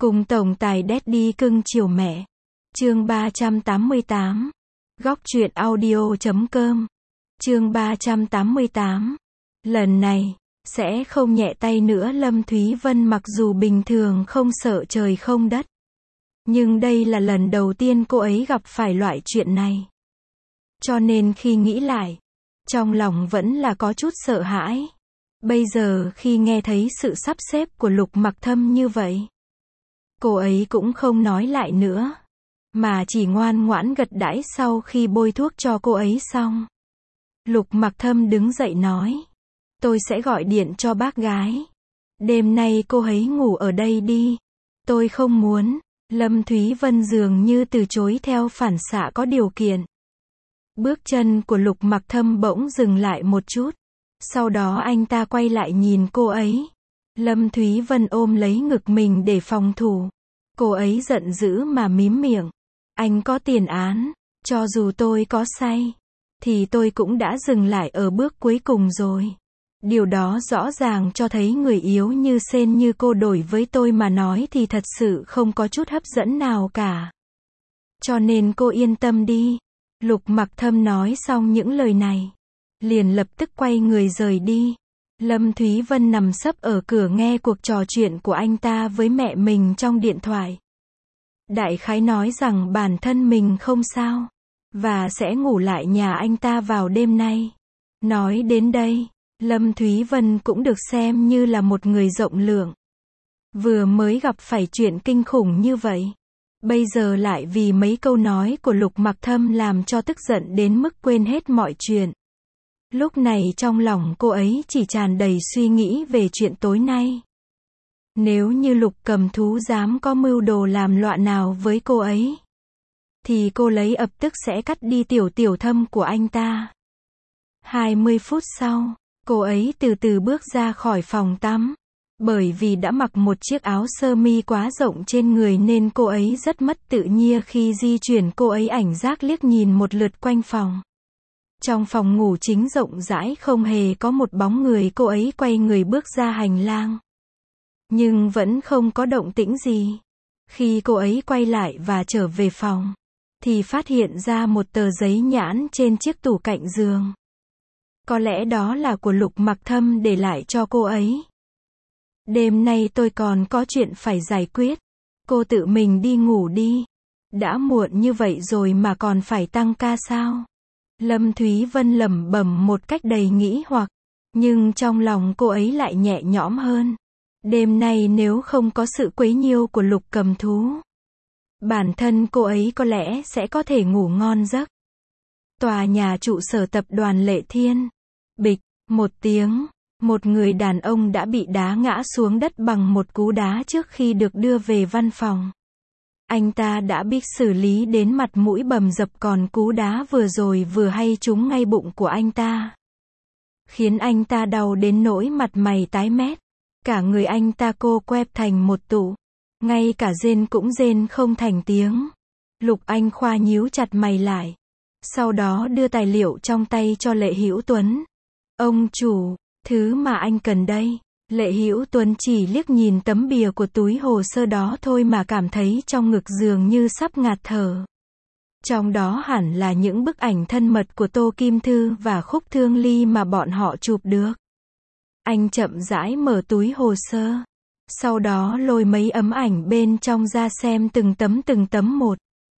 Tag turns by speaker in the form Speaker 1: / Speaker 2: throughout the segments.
Speaker 1: Cùng tổng tài Daddy cưng chiều mẹ. Chương 388. Góc truyện audio.com. Chương 388. Lần này, sẽ không nhẹ tay nữa. Lâm Thúy Vân mặc dù bình thường không sợ trời không đất. Nhưng đây là lần đầu tiên cô ấy gặp phải loại chuyện này. Cho nên khi nghĩ lại, trong lòng vẫn là có chút sợ hãi. Bây giờ khi nghe thấy sự sắp xếp của Lục Mặc Thâm như vậy, cô ấy cũng không nói lại nữa, mà chỉ ngoan ngoãn gật đãi. Sau khi bôi thuốc cho cô ấy xong, Lục Mặc Thâm đứng dậy nói, tôi sẽ gọi điện cho bác gái. Đêm nay cô ấy ngủ ở đây đi. Tôi không muốn. Lâm Thúy Vân dường như từ chối theo phản xạ có điều kiện. Bước chân của Lục Mặc Thâm bỗng dừng lại một chút. Sau đó anh ta quay lại nhìn cô ấy. Lâm Thúy Vân ôm lấy ngực mình để phòng thủ. Cô ấy giận dữ mà mím miệng. Anh có tiền án. Cho dù tôi có say, thì tôi cũng đã dừng lại ở bước cuối cùng rồi. Điều đó rõ ràng cho thấy người yếu như sen như cô đổi với tôi mà nói thì thật sự không có chút hấp dẫn nào cả. Cho nên cô yên tâm đi. Lục Mặc Thâm nói xong những lời này, liền lập tức quay người rời đi. Lâm Thúy Vân nằm sấp ở cửa nghe cuộc trò chuyện của anh ta với mẹ mình trong điện thoại. Đại khái nói rằng bản thân mình không sao, và sẽ ngủ lại nhà anh ta vào đêm nay. Nói đến đây, Lâm Thúy Vân cũng được xem như là một người rộng lượng. Vừa mới gặp phải chuyện kinh khủng như vậy, bây giờ lại vì mấy câu nói của Lục Mặc Thâm làm cho tức giận đến mức quên hết mọi chuyện. Lúc này trong lòng cô ấy chỉ tràn đầy suy nghĩ về chuyện tối nay. Nếu như Lục Cầm Thú dám có mưu đồ làm loạn nào với cô ấy, thì cô lấy ập tức sẽ cắt đi tiểu thâm của anh ta. 20 phút sau, cô ấy từ từ bước ra khỏi phòng tắm. Bởi vì đã mặc một chiếc áo sơ mi quá rộng trên người nên cô ấy rất mất tự nhiên khi di chuyển. Cô ấy ảnh giác liếc nhìn một lượt quanh phòng. Trong phòng ngủ chính rộng rãi không hề có một bóng người. Cô ấy quay người bước ra hành lang, nhưng vẫn không có động tĩnh gì. Khi cô ấy quay lại và trở về phòng, thì phát hiện ra một tờ giấy nhãn trên chiếc tủ cạnh giường. Có lẽ đó là của Lục Mặc Thâm để lại cho cô ấy. Đêm nay tôi còn có chuyện phải giải quyết. Cô tự mình đi ngủ đi. Đã muộn như vậy rồi mà còn phải tăng ca sao? Lâm Thúy Vân lẩm bẩm một cách đầy nghĩ hoặc. Nhưng trong lòng cô ấy lại nhẹ nhõm hơn. Đêm nay nếu không có sự quấy nhiễu của Lục Cầm Thú, bản thân cô ấy có lẽ sẽ có thể ngủ ngon giấc. Tòa nhà trụ sở tập đoàn Lệ Thiên. Bịch, một tiếng, một người đàn ông đã bị đá ngã xuống đất bằng một cú đá trước khi được đưa về văn phòng. Anh ta đã bị xử lý đến mặt mũi bầm dập, còn cú đá vừa rồi vừa hay trúng ngay bụng của anh ta, khiến anh ta đau đến nỗi mặt mày tái mét. Cả người anh ta cô quẹp thành một tụ, ngay cả rên cũng rên không thành tiếng. Lục Anh Khoa nhíu chặt mày lại, sau đó đưa tài liệu trong tay cho Lệ Hữu Tuấn. Ông chủ, thứ mà anh cần đây. Lệ Hữu Tuấn chỉ liếc nhìn tấm bìa của túi hồ sơ đó thôi mà cảm thấy trong ngực dường như sắp ngạt thở. Trong đó hẳn là những bức ảnh thân mật của Tô Kim Thư và Khúc Thương Ly mà bọn họ chụp được. Anh chậm rãi mở túi hồ sơ, sau đó lôi mấy ấm ảnh bên trong ra xem từng tấm một.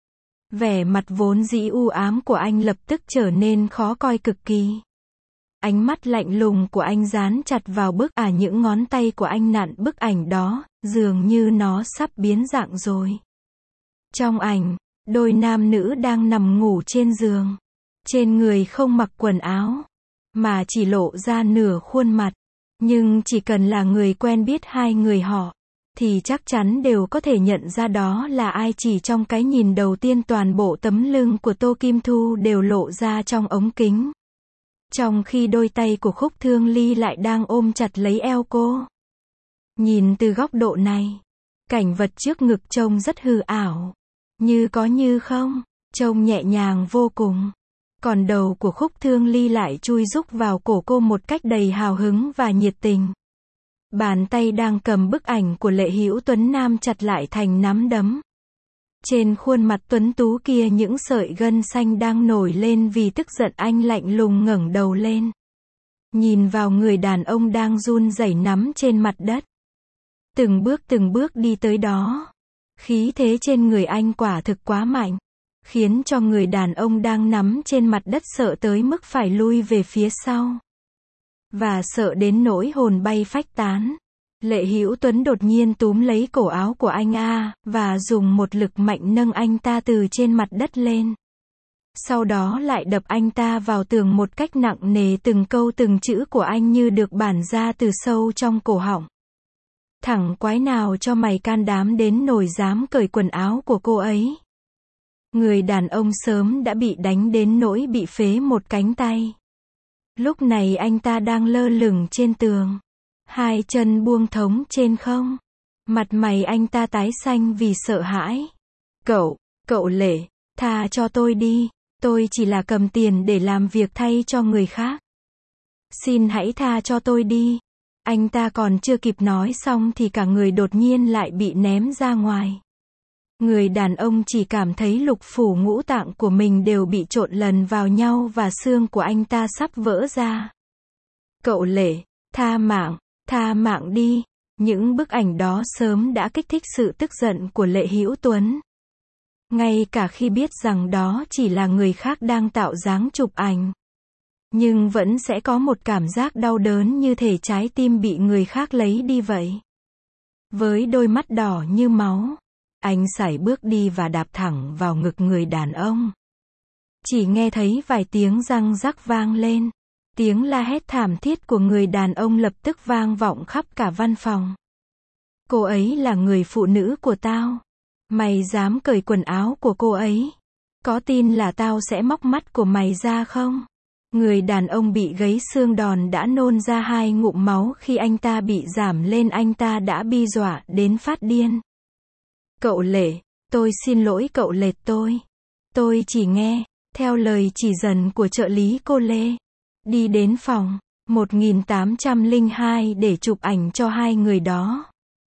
Speaker 1: Vẻ mặt vốn dĩ u ám của anh lập tức trở nên khó coi cực kỳ. Ánh mắt lạnh lùng của anh dán chặt vào những ngón tay của anh nặn bức ảnh đó, dường như nó sắp biến dạng rồi. Trong ảnh, đôi nam nữ đang nằm ngủ trên giường. Trên người không mặc quần áo, mà chỉ lộ ra nửa khuôn mặt. Nhưng chỉ cần là người quen biết hai người họ, thì chắc chắn đều có thể nhận ra đó là ai. Chỉ trong cái nhìn đầu tiên toàn bộ tấm lưng của Tô Kim Thu đều lộ ra trong ống kính. Trong khi đôi tay của Khúc Thương Ly lại đang ôm chặt lấy eo cô. Nhìn từ góc độ này, cảnh vật trước ngực trông rất hư ảo. Như có như không, trông nhẹ nhàng vô cùng. Còn đầu của Khúc Thương Ly lại chui rúc vào cổ cô một cách đầy hào hứng và nhiệt tình. Bàn tay đang cầm bức ảnh của Lệ Hữu Tuấn nắm chặt lại thành nắm đấm. Trên khuôn mặt tuấn tú kia những sợi gân xanh đang nổi lên vì tức giận, anh lạnh lùng ngẩng đầu lên. Nhìn vào người đàn ông đang run rẩy nằm trên mặt đất. Từng bước đi tới đó. Khí thế trên người anh quả thực quá mạnh. Khiến cho người đàn ông đang nằm trên mặt đất sợ tới mức phải lui về phía sau. Và sợ đến nỗi hồn bay phách tán. Lệ Hữu Tuấn đột nhiên túm lấy cổ áo của anh và dùng một lực mạnh nâng anh ta từ trên mặt đất lên. Sau đó lại đập anh ta vào tường một cách nặng nề, từng câu từng chữ của anh như được bản ra từ sâu trong cổ họng. Thằng quái nào cho mày can đảm đến nỗi dám cởi quần áo của cô ấy. Người đàn ông sớm đã bị đánh đến nỗi bị phế một cánh tay. Lúc này anh ta đang lơ lửng trên tường. Hai chân buông thõng trên không. Mặt mày anh ta tái xanh vì sợ hãi. Cậu Lệ, tha cho tôi đi. Tôi chỉ là cầm tiền để làm việc thay cho người khác. Xin hãy tha cho tôi đi. Anh ta còn chưa kịp nói xong thì cả người đột nhiên lại bị ném ra ngoài. Người đàn ông chỉ cảm thấy lục phủ ngũ tạng của mình đều bị trộn lần vào nhau và xương của anh ta sắp vỡ ra. Cậu Lệ, tha mạng đi. Những bức ảnh đó sớm đã kích thích sự tức giận của Lệ Hữu Tuấn. Ngay cả khi biết rằng đó chỉ là người khác đang tạo dáng chụp ảnh. Nhưng vẫn sẽ có một cảm giác đau đớn như thể trái tim bị người khác lấy đi vậy. Với đôi mắt đỏ như máu, anh sải bước đi và đạp thẳng vào ngực người đàn ông. Chỉ nghe thấy vài tiếng răng rắc vang lên. Tiếng la hét thảm thiết của người đàn ông lập tức vang vọng khắp cả văn phòng. Cô ấy là người phụ nữ của tao. Mày dám cởi quần áo của cô ấy? Có tin là tao sẽ móc mắt của mày ra không? Người đàn ông bị gãy xương đòn đã nôn ra 2 ngụm máu. Khi anh ta bị giảm lên, anh ta đã bi dọa đến phát điên. Cậu Lệ, tôi xin lỗi cậu Lệ, tôi chỉ nghe theo lời chỉ dẫn của trợ lý cô Lê. Đi đến phòng 1802 để chụp ảnh cho 2 người đó.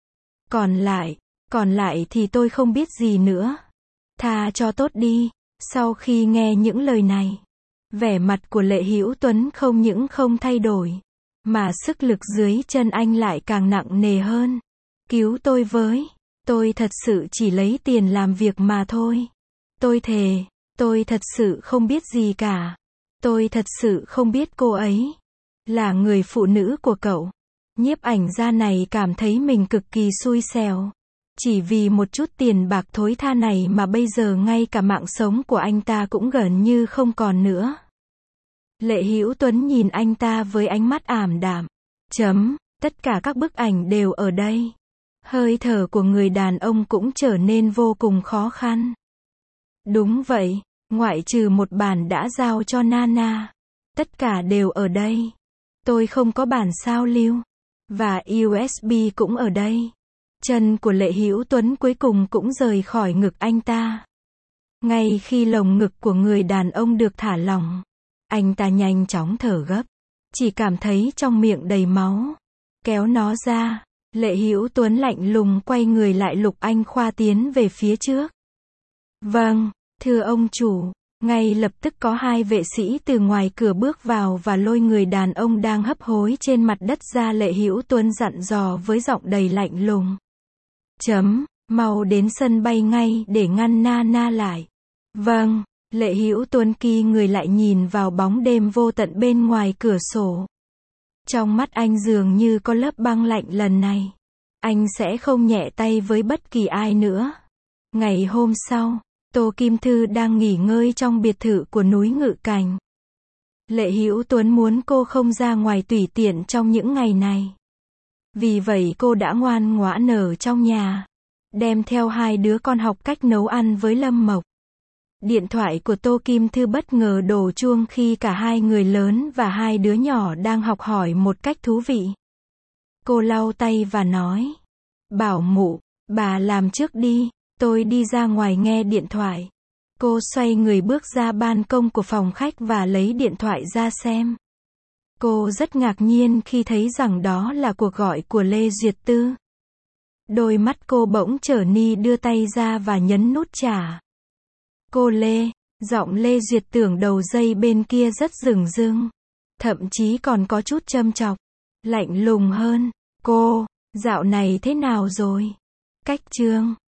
Speaker 1: Còn lại thì tôi không biết gì nữa. Tha cho tốt đi. Sau khi nghe những lời này, vẻ mặt của Lệ Hữu Tuấn không những không thay đổi, mà sức lực dưới chân anh lại càng nặng nề hơn. Cứu tôi với. Tôi thật sự chỉ lấy tiền làm việc mà thôi. Tôi thề, tôi thật sự không biết gì cả. Tôi thật sự không biết cô ấy là người phụ nữ của cậu. Nhiếp ảnh gia này cảm thấy mình cực kỳ xui xẻo. Chỉ vì một chút tiền bạc thối tha này mà bây giờ ngay cả mạng sống của anh ta cũng gần như không còn nữa. Lệ Hữu Tuấn nhìn anh ta với ánh mắt ảm đạm. Tất cả các bức ảnh đều ở đây. Hơi thở của người đàn ông cũng trở nên vô cùng khó khăn. Đúng vậy, ngoại trừ một bản đã giao cho Nana. Tất cả đều ở đây. Tôi không có bản sao lưu. Và USB cũng ở đây. Chân của Lệ Hữu Tuấn cuối cùng cũng rời khỏi ngực anh ta. Ngay khi lồng ngực của người đàn ông được thả lỏng, anh ta nhanh chóng thở gấp. Chỉ cảm thấy trong miệng đầy máu. Kéo nó ra. Lệ Hữu Tuấn lạnh lùng quay người lại. Lục Anh Khoa tiến về phía trước. Vâng, thưa ông chủ. Ngay lập tức có 2 vệ sĩ từ ngoài cửa bước vào và lôi người đàn ông đang hấp hối trên mặt đất ra. Lệ Hữu Tuấn dặn dò với giọng đầy lạnh lùng. Mau đến sân bay ngay để ngăn Nana lại. Vâng. Lệ Hữu Tuấn kỳ người lại nhìn vào bóng đêm vô tận bên ngoài cửa sổ. Trong mắt anh dường như có lớp băng lạnh. Lần này, anh sẽ không nhẹ tay với bất kỳ ai nữa. Ngày hôm sau, Tô Kim Thư đang nghỉ ngơi trong biệt thự của núi Ngự Cảnh. Lệ Hữu Tuấn muốn cô không ra ngoài tùy tiện trong những ngày này. Vì vậy cô đã ngoan ngoãn ở trong nhà, đem theo 2 đứa con học cách nấu ăn với Lâm Mộc. Điện thoại của Tô Kim Thư bất ngờ đổ chuông khi cả 2 người lớn và 2 đứa nhỏ đang học hỏi một cách thú vị. Cô lau tay và nói. Bảo mụ, bà làm trước đi, tôi đi ra ngoài nghe điện thoại. Cô xoay người bước ra ban công của phòng khách và lấy điện thoại ra xem. Cô rất ngạc nhiên khi thấy rằng đó là cuộc gọi của Lê Duyệt Tư. Đôi mắt cô bỗng trở ni đưa tay ra và nhấn nút trả. Cô Lê, giọng Lê Duyệt tưởng đầu dây bên kia rất dửng dưng. Thậm chí còn có chút châm chọc. Lạnh lùng hơn. Cô, dạo này thế nào rồi? Cách Chương